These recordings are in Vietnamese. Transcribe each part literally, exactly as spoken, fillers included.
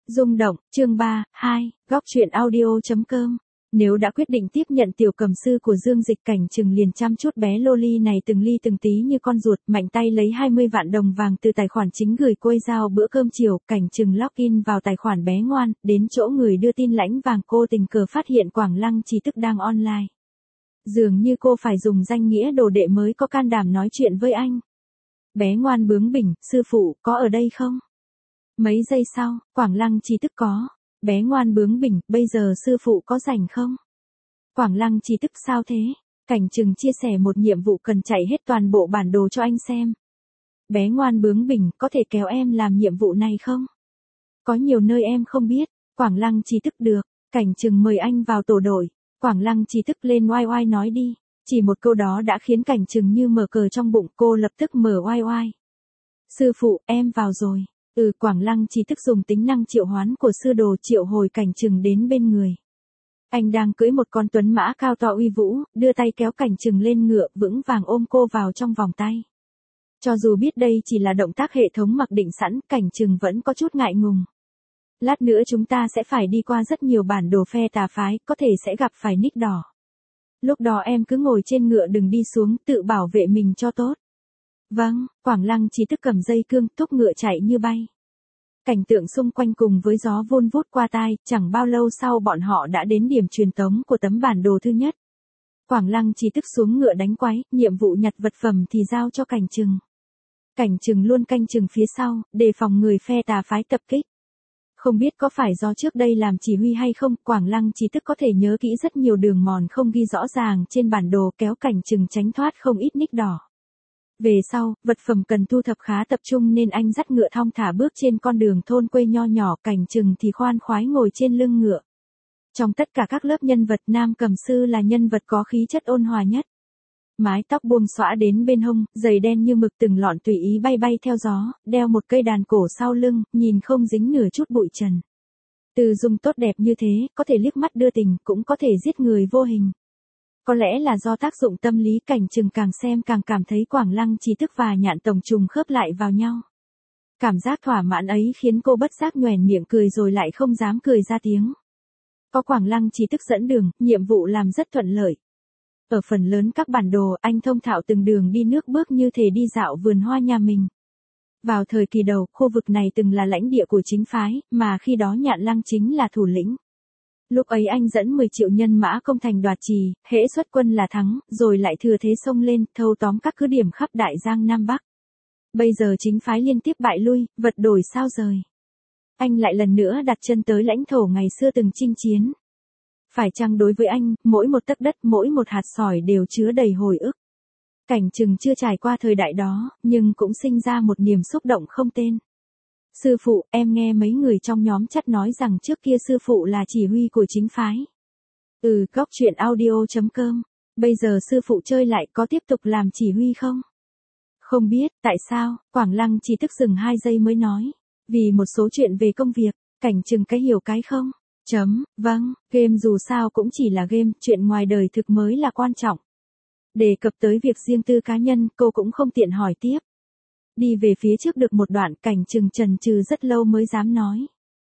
Rung động, chương ba, hai, góc truyện audio.com. Nếu đã quyết định tiếp nhận tiểu cầm sư của Dương Dịch, Cảnh Trừng liền chăm chút bé loli này từng ly từng tí như con ruột, mạnh tay lấy hai mươi vạn đồng vàng từ tài khoản chính gửi cô giao bữa cơm chiều. Cảnh Trừng login vào tài khoản bé ngoan, đến chỗ người đưa tin lãnh vàng cô tình cờ phát hiện Quảng Lăng Trí Tức đang online. Dường như cô phải dùng danh nghĩa đồ đệ mới có can đảm nói chuyện với anh. Bé ngoan bướng bỉnh, sư phụ, có ở đây không? Mấy giây sau, Quảng Lăng Trí Tức có. Bé ngoan bướng bỉnh, bây giờ sư phụ có rảnh không? Quảng Lăng Trí Tức sao thế? Cảnh Trừng chia sẻ một nhiệm vụ cần chạy hết toàn bộ bản đồ cho anh xem. Bé ngoan bướng bỉnh, có thể kéo em làm nhiệm vụ này không? Có nhiều nơi em không biết. Quảng Lăng Trí Tức được. Cảnh Trừng mời anh vào tổ đội. Quảng Lăng Trí Tức lên oai oai nói đi. Chỉ một câu đó đã khiến Cảnh Trừng như mở cờ trong bụng, cô lập tức mở oai oai. Sư phụ, em vào rồi. Ừ, Quảng Lăng Trí Tức dùng tính năng triệu hoán của sư đồ triệu hồi Cảnh Trừng đến bên người. Anh đang cưỡi một con tuấn mã cao to uy vũ, đưa tay kéo Cảnh Trừng lên ngựa, vững vàng ôm cô vào trong vòng tay. Cho dù biết đây chỉ là động tác hệ thống mặc định sẵn, Cảnh Trừng vẫn có chút ngại ngùng. Lát nữa chúng ta sẽ phải đi qua rất nhiều bản đồ phe tà phái, có thể sẽ gặp phải nick đỏ. Lúc đó em cứ ngồi trên ngựa đừng đi xuống, tự bảo vệ mình cho tốt. Vâng, Quảng Lăng Trí Tức cầm dây cương, thúc ngựa chạy như bay. Cảnh tượng xung quanh cùng với gió vun vút qua tai, chẳng bao lâu sau bọn họ đã đến điểm truyền tống của tấm bản đồ thứ nhất. Quảng Lăng Trí Tức xuống ngựa đánh quái, nhiệm vụ nhặt vật phẩm thì giao cho Cảnh Trừng. Cảnh Trừng luôn canh chừng phía sau, đề phòng người phe tà phái tập kích. Không biết có phải do trước đây làm chỉ huy hay không, Quảng Lăng Trí Tức có thể nhớ kỹ rất nhiều đường mòn không ghi rõ ràng trên bản đồ, kéo Cảnh Trừng tránh thoát không ít nick đỏ. Về sau, vật phẩm cần thu thập khá tập trung nên anh dắt ngựa thong thả bước trên con đường thôn quê nho nhỏ, Cảnh Trừng thì khoan khoái ngồi trên lưng ngựa. Trong tất cả các lớp nhân vật, Nam Cầm Sư là nhân vật có khí chất ôn hòa nhất. Mái tóc buông xõa đến bên hông, giày đen như mực từng lọn tùy ý bay bay theo gió, đeo một cây đàn cổ sau lưng, nhìn không dính nửa chút bụi trần. Từ dung tốt đẹp như thế, có thể liếc mắt đưa tình, cũng có thể giết người vô hình. Có lẽ là do tác dụng tâm lý, Cảnh Trừng càng xem càng cảm thấy Quảng Lăng Trí Tức và Nhạn Tổng trùng khớp lại vào nhau. Cảm giác thỏa mãn ấy khiến cô bất giác nhoẻn miệng cười rồi lại không dám cười ra tiếng. Có Quảng Lăng Trí Tức dẫn đường, nhiệm vụ làm rất thuận lợi. Ở phần lớn các bản đồ, anh thông thạo từng đường đi nước bước như thể đi dạo vườn hoa nhà mình. Vào thời kỳ đầu, khu vực này từng là lãnh địa của chính phái, mà khi đó Nhạn Lăng chính là thủ lĩnh. Lúc ấy anh dẫn mười triệu nhân mã công thành đoạt trì, hễ xuất quân là thắng, rồi lại thừa thế xông lên, thâu tóm các cứ điểm khắp Đại Giang Nam Bắc. Bây giờ chính phái liên tiếp bại lui, vật đổi sao rời. Anh lại lần nữa đặt chân tới lãnh thổ ngày xưa từng chinh chiến. Phải chăng đối với anh, mỗi một tấc đất, mỗi một hạt sỏi đều chứa đầy hồi ức. Cảnh Trừng chưa trải qua thời đại đó, nhưng cũng sinh ra một niềm xúc động không tên. Sư phụ, em nghe mấy người trong nhóm chat nói rằng trước kia sư phụ là chỉ huy của chính phái. Ừ, góc truyện audio.com. Bây giờ sư phụ chơi lại có tiếp tục làm chỉ huy không? Không biết, tại sao? Quảng Lăng chỉ tức dừng hai giây mới nói. Vì một số chuyện về công việc, Cảnh Trừng cái hiểu cái không. Chấm, vâng, game dù sao cũng chỉ là game, chuyện ngoài đời thực mới là quan trọng. Đề cập tới việc riêng tư cá nhân, cô cũng không tiện hỏi tiếp. Đi về phía trước được một đoạn, Cảnh Trừng chần chừ rất lâu mới dám nói.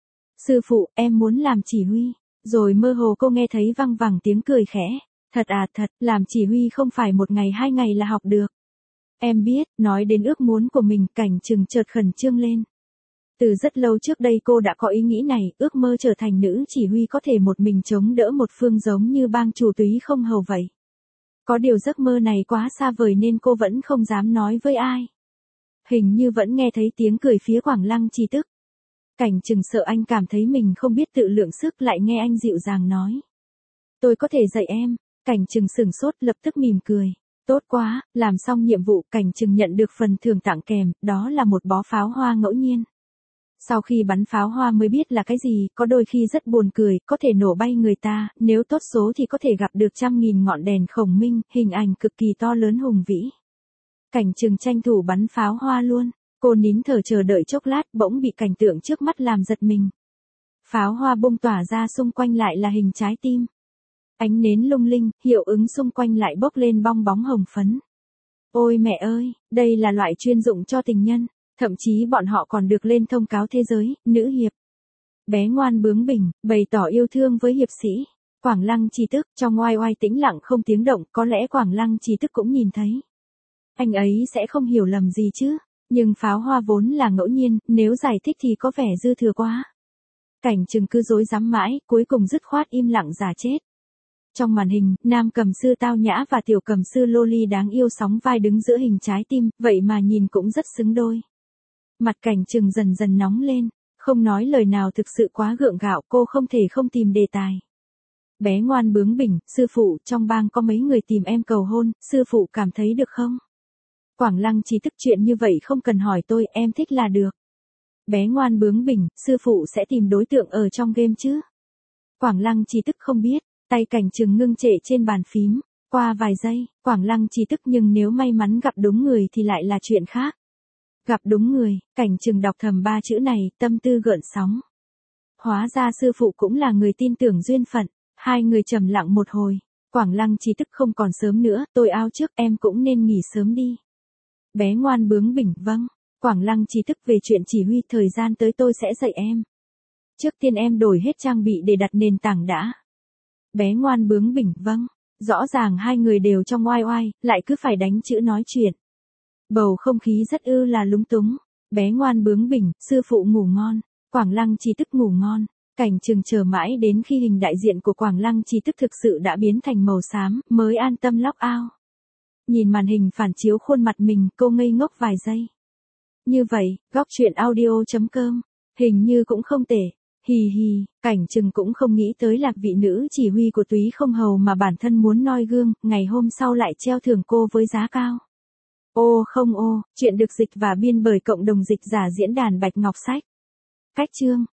Sư phụ, em muốn làm chỉ huy. Rồi mơ hồ cô nghe thấy văng vẳng tiếng cười khẽ. Thật à, thật, làm chỉ huy không phải một ngày hai ngày là học được. Em biết, nói đến ước muốn của mình, Cảnh Trừng chợt khẩn trương lên. Từ rất lâu trước đây cô đã có ý nghĩ này, ước mơ trở thành nữ chỉ huy có thể một mình chống đỡ một phương giống như bang chủ túy không hầu vậy. Có điều giấc mơ này quá xa vời nên cô vẫn không dám nói với ai. Hình như vẫn nghe thấy tiếng cười phía Quảng Lăng Trí Tức. Cảnh Trừng sợ anh cảm thấy mình không biết tự lượng sức, lại nghe anh dịu dàng nói. Tôi có thể dạy em. Cảnh Trừng sửng sốt, lập tức mỉm cười. Tốt quá, làm xong nhiệm vụ, Cảnh Trừng nhận được phần thưởng tặng kèm, đó là một bó pháo hoa ngẫu nhiên. Sau khi bắn pháo hoa mới biết là cái gì, có đôi khi rất buồn cười, có thể nổ bay người ta, nếu tốt số thì có thể gặp được trăm nghìn ngọn đèn khổng minh, hình ảnh cực kỳ to lớn hùng vĩ. Cảnh Trừng tranh thủ bắn pháo hoa luôn, cô nín thở chờ đợi chốc lát, bỗng bị cảnh tượng trước mắt làm giật mình. Pháo hoa bung tỏa ra xung quanh lại là hình trái tim. Ánh nến lung linh, hiệu ứng xung quanh lại bốc lên bong bóng hồng phấn. Ôi mẹ ơi, đây là loại chuyên dụng cho tình nhân. Thậm chí bọn họ còn được lên thông cáo thế giới, nữ hiệp. Bé ngoan bướng bỉnh, bày tỏ yêu thương với hiệp sĩ. Quảng Lăng Chi Tức, trong oai oai tĩnh lặng không tiếng động, có lẽ Quảng Lăng Chi Tức cũng nhìn thấy. Anh ấy sẽ không hiểu lầm gì chứ, nhưng pháo hoa vốn là ngẫu nhiên, nếu giải thích thì có vẻ dư thừa quá. Cảnh Trừng cứ dối dám mãi, cuối cùng dứt khoát im lặng giả chết. Trong màn hình, nam cầm sư tao nhã và tiểu cầm sư loli đáng yêu sóng vai đứng giữa hình trái tim, vậy mà nhìn cũng rất xứng đôi. Mặt Cảnh Trừng dần dần nóng lên, không nói lời nào thực sự quá gượng gạo, cô không thể không tìm đề tài. Bé ngoan bướng bỉnh, sư phụ, trong bang có mấy người tìm em cầu hôn, sư phụ cảm thấy được không? Quảng Lăng Chi Tức, chuyện như vậy không cần hỏi tôi, em thích là được. Bé ngoan bướng bỉnh, sư phụ sẽ tìm đối tượng ở trong game chứ? Quảng Lăng Chi Tức không biết, tay Cảnh Trừng ngưng trệ trên bàn phím, qua vài giây, Quảng Lăng Chi Tức, nhưng nếu may mắn gặp đúng người thì lại là chuyện khác. Gặp đúng người, Cảnh Trừng đọc thầm ba chữ này, tâm tư gợn sóng. Hóa ra sư phụ cũng là người tin tưởng duyên phận, hai người trầm lặng một hồi, Quảng Lăng Chi Tức, không còn sớm nữa, tôi ao trước, em cũng nên nghỉ sớm đi. Bé ngoan bướng bỉnh, vâng. Quảng Lăng Chi Tức, về chuyện chỉ huy, thời gian tới tôi sẽ dạy em. Trước tiên em đổi hết trang bị để đặt nền tảng đã. Bé ngoan bướng bỉnh, vâng. Rõ ràng hai người đều trong oai oai, lại cứ phải đánh chữ nói chuyện. Bầu không khí rất ư là lúng túng. Bé ngoan bướng bỉnh, sư phụ ngủ ngon. Quảng Lăng Chi Tức ngủ ngon. Cảnh Trừng chờ mãi đến khi hình đại diện của Quảng Lăng Chi Tức thực sự đã biến thành màu xám, mới an tâm log out. Nhìn màn hình phản chiếu khuôn mặt mình, cô ngây ngốc vài giây. Như vậy, góc truyện audio chấm com, hình như cũng không tệ. Hì hì, Cảnh Trừng cũng không nghĩ tới Lạc vị nữ chỉ huy của Túy Không Hầu mà bản thân muốn noi gương, ngày hôm sau lại treo thưởng cô với giá cao. Ô không ô, chuyện được dịch và biên bởi cộng đồng dịch giả diễn đàn Bạch Ngọc Sách. Cách chương